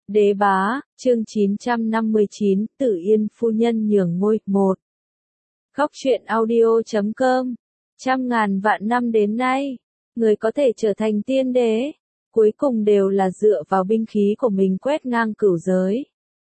Đế bá, chương 959, Tử Yên phu nhân nhường ngôi, 1. Góc truyện audio.com. Trăm ngàn vạn năm đến nay, người có thể trở thành tiên đế, cuối cùng đều là dựa vào binh khí của mình quét ngang cửu giới.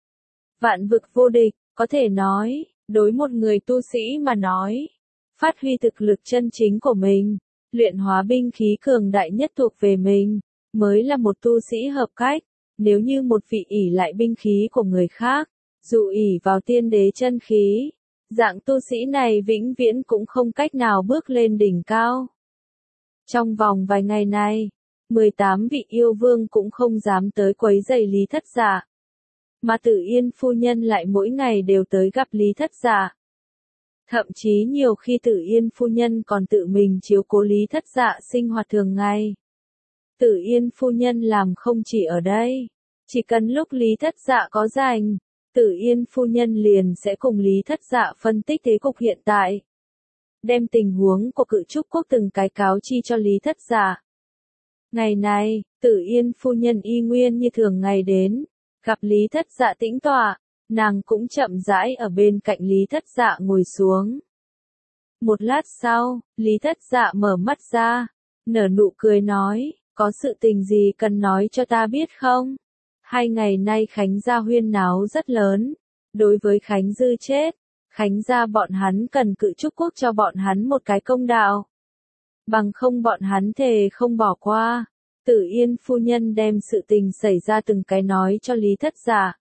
Vạn vực vô địch, có thể nói, đối một người tu sĩ mà nói, phát huy thực lực chân chính của mình, luyện hóa binh khí cường đại nhất thuộc về mình, mới là một tu sĩ hợp cách. Nếu như một vị ỷ lại binh khí của người khác, dù ỷ vào tiên đế chân khí, dạng tu sĩ này vĩnh viễn cũng không cách nào bước lên đỉnh cao. Trong vòng vài ngày này, 18 vị yêu vương cũng không dám tới quấy rầy Lý Thất Dạ. Mà Tử Yên phu nhân lại mỗi ngày đều tới gặp Lý Thất Dạ. Thậm chí nhiều khi Tử Yên phu nhân còn tự mình chiếu cố Lý Thất Dạ sinh hoạt thường ngày. Tử Yên phu nhân làm không chỉ ở đây, chỉ cần lúc Lý Thất Dạ có rảnh, Tử Yên phu nhân liền sẽ cùng Lý Thất Dạ phân tích thế cục hiện tại. Đem tình huống của Cự Trúc Quốc từng cái cáo chi cho Lý Thất Dạ. Ngày này, Tử Yên phu nhân y nguyên như thường ngày đến, gặp Lý Thất Dạ tĩnh tọa, nàng cũng chậm rãi ở bên cạnh Lý Thất Dạ ngồi xuống. Một lát sau, Lý Thất Dạ mở mắt ra, nở nụ cười nói, có sự tình gì cần nói cho ta biết không? 2 ngày nay Khánh gia huyên náo rất lớn. Đối với Khánh Dư chết, Khánh gia bọn hắn cần Cự Trúc Quốc cho bọn hắn một cái công đạo. Bằng không bọn hắn thề không bỏ qua. Tử Yên phu nhân đem sự tình xảy ra từng cái nói cho Lý Thất Dạ.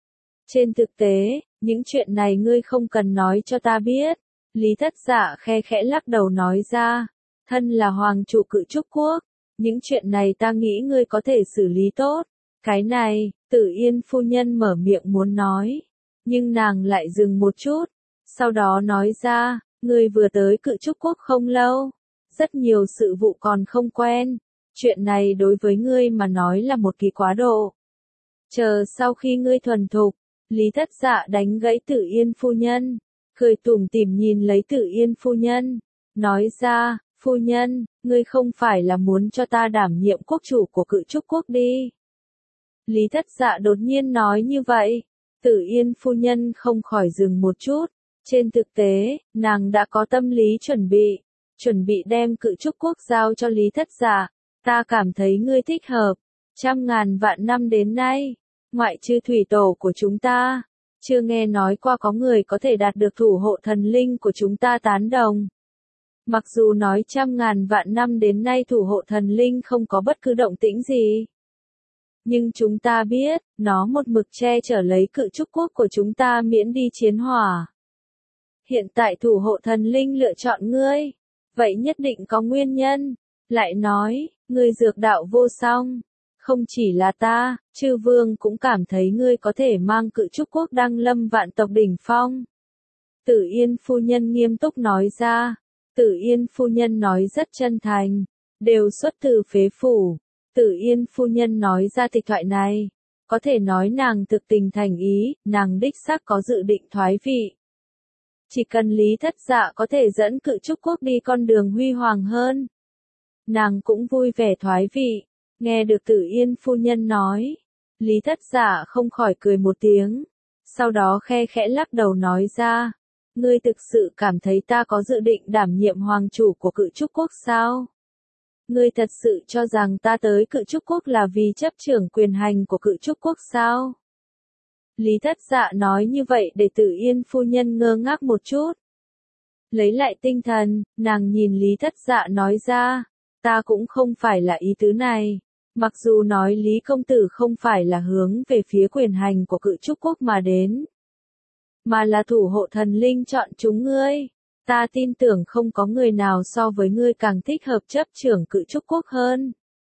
Trên thực tế, những chuyện này ngươi không cần nói cho ta biết. Lý Thất Dạ khe khẽ lắc đầu nói ra. Thân là hoàng chủ Cự Trúc Quốc, những chuyện này ta nghĩ ngươi có thể xử lý tốt. Cái này, Tử Yên phu nhân mở miệng muốn nói, nhưng nàng lại dừng một chút, sau đó nói ra, ngươi vừa tới Cự Trúc Quốc không lâu, rất nhiều sự vụ còn không quen, chuyện này đối với ngươi mà nói là một kỳ quá độ. Chờ sau khi ngươi thuần thục, Lý Thất Dạ đánh gãy Tử Yên phu nhân, cười tủm tỉm nhìn lấy Tử Yên phu nhân, nói ra, phu nhân, ngươi không phải là muốn cho ta đảm nhiệm quốc chủ của Cự Trúc Quốc đi. Lý Thất Dạ đột nhiên nói như vậy, Tử Yên phu nhân không khỏi dừng một chút, trên thực tế, nàng đã có tâm lý chuẩn bị đem Cự Trúc Quốc giao cho Lý Thất Dạ, ta cảm thấy ngươi thích hợp, trăm ngàn vạn năm đến nay, ngoại trừ thủy tổ của chúng ta, chưa nghe nói qua có người có thể đạt được thủ hộ thần linh của chúng ta tán đồng. Mặc dù nói trăm ngàn vạn năm đến nay thủ hộ thần linh không có bất cứ động tĩnh gì. Nhưng chúng ta biết, nó một mực che chở lấy Cự Trúc Quốc của chúng ta miễn đi chiến hỏa. Hiện tại thủ hộ thần linh lựa chọn ngươi, vậy nhất định có nguyên nhân. Lại nói, ngươi dược đạo vô song. Không chỉ là ta, chư vương cũng cảm thấy ngươi có thể mang Cự Trúc Quốc đăng lâm vạn tộc đỉnh phong. Tử Yên phu nhân nghiêm túc nói ra. Tử Yên phu nhân nói rất chân thành, đều xuất từ phế phủ. Tử Yên phu nhân nói ra tịch thoại này, có thể nói nàng thực tình thành ý, nàng đích xác có dự định thoái vị. Chỉ cần Lý Thất Dạ có thể dẫn Cự Trúc Quốc đi con đường huy hoàng hơn, nàng cũng vui vẻ thoái vị. Nghe được Tử Yên phu nhân nói, Lý Thất Dạ không khỏi cười một tiếng, sau đó khe khẽ lắc đầu nói ra, ngươi thực sự cảm thấy ta có dự định đảm nhiệm hoàng chủ của Cự Trúc Quốc sao? Ngươi thật sự cho rằng ta tới Cự Trúc Quốc là vì chấp trưởng quyền hành của Cự Trúc Quốc sao? Lý Thất Dạ nói như vậy để Tử Yên phu nhân ngơ ngác một chút. Lấy lại tinh thần, nàng nhìn Lý Thất Dạ nói ra, ta cũng không phải là ý tứ này. Mặc dù nói Lý công tử không phải là hướng về phía quyền hành của Cự Trúc Quốc mà đến, mà là thủ hộ thần linh chọn chúng ngươi. Ta tin tưởng không có người nào so với ngươi càng thích hợp chấp trưởng Cự Trúc Quốc hơn.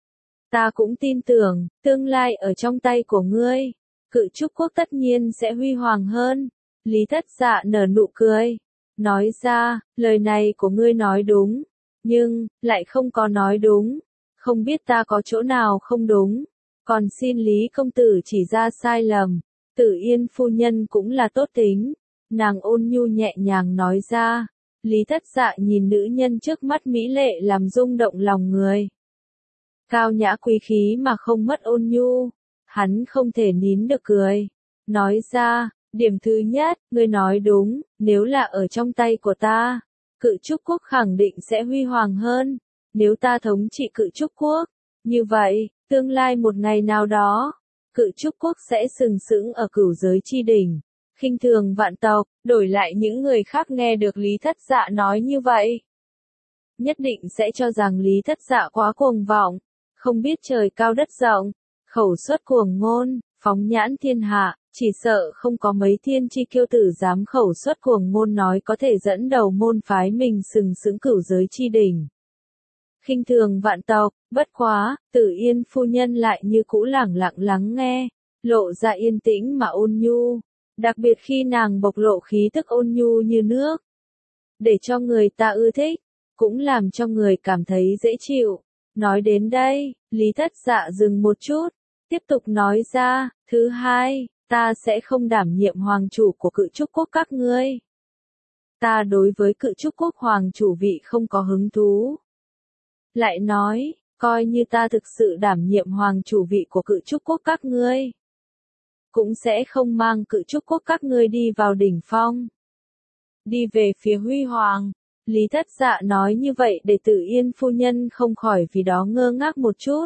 Ta cũng tin tưởng, tương lai ở trong tay của ngươi, Cự Trúc Quốc tất nhiên sẽ huy hoàng hơn. Lý Thất Dạ nở nụ cười, nói ra, lời này của ngươi nói đúng, nhưng, lại không có nói đúng. Không biết ta có chỗ nào không đúng, còn xin Lý công tử chỉ ra sai lầm. Tử Yên phu nhân cũng là tốt tính, nàng ôn nhu nhẹ nhàng nói ra. Lý Thất Dạ nhìn nữ nhân trước mắt mỹ lệ làm rung động lòng người. Cao nhã quý khí mà không mất ôn nhu, Hắn không thể nín được cười. Nói ra, điểm thứ nhất, ngươi nói đúng, nếu là ở trong tay của ta, Cự Trúc Quốc khẳng định sẽ huy hoàng hơn. Nếu ta thống trị Cự Trúc Quốc, như vậy, tương lai một ngày nào đó, Cự Trúc Quốc sẽ sừng sững ở cửu giới chi đỉnh, khinh thường vạn tộc. Đổi lại những người khác nghe được Lý Thất Dạ nói như vậy, nhất định sẽ cho rằng Lý Thất Dạ quá cuồng vọng, không biết trời cao đất rộng, khẩu xuất cuồng ngôn, phóng nhãn thiên hạ, chỉ sợ không có mấy thiên chi kiêu tử dám khẩu xuất cuồng ngôn nói có thể dẫn đầu môn phái mình sừng sững cửu giới chi đỉnh. Khinh thường vạn tộc, bất quá, Tử Yên phu nhân lại như cũ lẳng lặng lắng nghe, lộ ra yên tĩnh mà ôn nhu, đặc biệt khi nàng bộc lộ khí tức ôn nhu như nước, để cho người ta ưa thích, cũng làm cho người cảm thấy dễ chịu. Nói đến đây, Lý Thất Dạ dừng một chút, tiếp tục nói ra, thứ hai, ta sẽ không đảm nhiệm hoàng chủ của Cự Trúc Quốc các ngươi. Ta đối với Cự Trúc Quốc hoàng chủ vị không có hứng thú. Lại nói, coi như ta thực sự đảm nhiệm hoàng chủ vị của Cự Trúc Quốc các ngươi, cũng sẽ không mang Cự Trúc Quốc các ngươi đi vào đỉnh phong, đi về phía huy hoàng. Lý Thất Dạ nói như vậy để Tử Yên phu nhân không khỏi vì đó ngơ ngác một chút.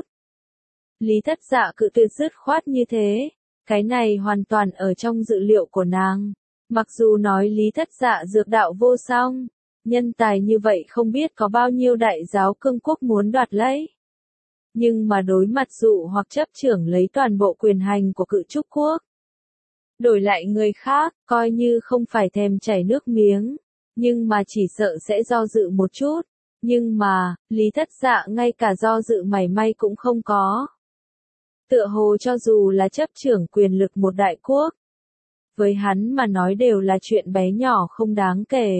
Lý Thất Dạ cự tuyệt dứt khoát như thế, cái này hoàn toàn ở trong dự liệu của nàng. Mặc dù nói Lý Thất Dạ dược đạo vô song, nhân tài như vậy không biết có bao nhiêu đại giáo cương quốc muốn đoạt lấy. Nhưng mà đối mặt dụ hoặc chấp trưởng lấy toàn bộ quyền hành của Cự Trúc Quốc, đổi lại người khác, coi như không phải thèm chảy nước miếng, nhưng mà chỉ sợ sẽ do dự một chút. Nhưng mà, Lý Thất Dạ ngay cả do dự mảy may cũng không có. Tựa hồ cho dù là chấp trưởng quyền lực một đại quốc, với hắn mà nói đều là chuyện bé nhỏ không đáng kể.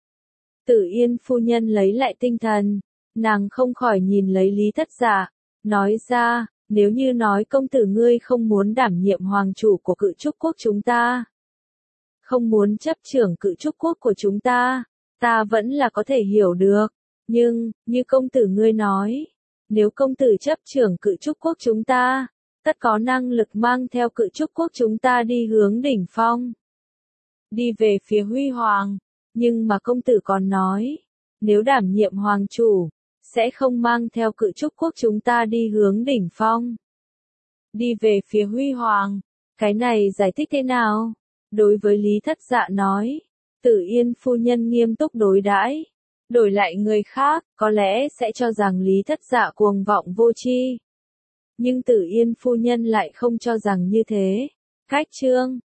Tử Yên phu nhân lấy lại tinh thần, nàng không khỏi nhìn lấy Lý Thất Dạ, nói ra, nếu như nói công tử ngươi không muốn đảm nhiệm hoàng chủ của Cự Trúc Quốc chúng ta, không muốn chấp trưởng Cự Trúc Quốc của chúng ta, ta vẫn là có thể hiểu được. Nhưng, như công tử ngươi nói, nếu công tử chấp trưởng Cự Trúc Quốc chúng ta, tất có năng lực mang theo Cự Trúc Quốc chúng ta đi hướng đỉnh phong, đi về phía huy hoàng. Nhưng mà công tử còn nói, nếu đảm nhiệm hoàng chủ, sẽ không mang theo Cự Trúc Quốc chúng ta đi hướng đỉnh phong, đi về phía huy hoàng. Cái này giải thích thế nào? Đối với Lý Thất Dạ nói, Tử Yên phu nhân nghiêm túc đối đãi. Đổi lại người khác, có lẽ sẽ cho rằng Lý Thất Dạ cuồng vọng vô tri. Nhưng Tử Yên phu nhân lại không cho rằng như thế. Cách chương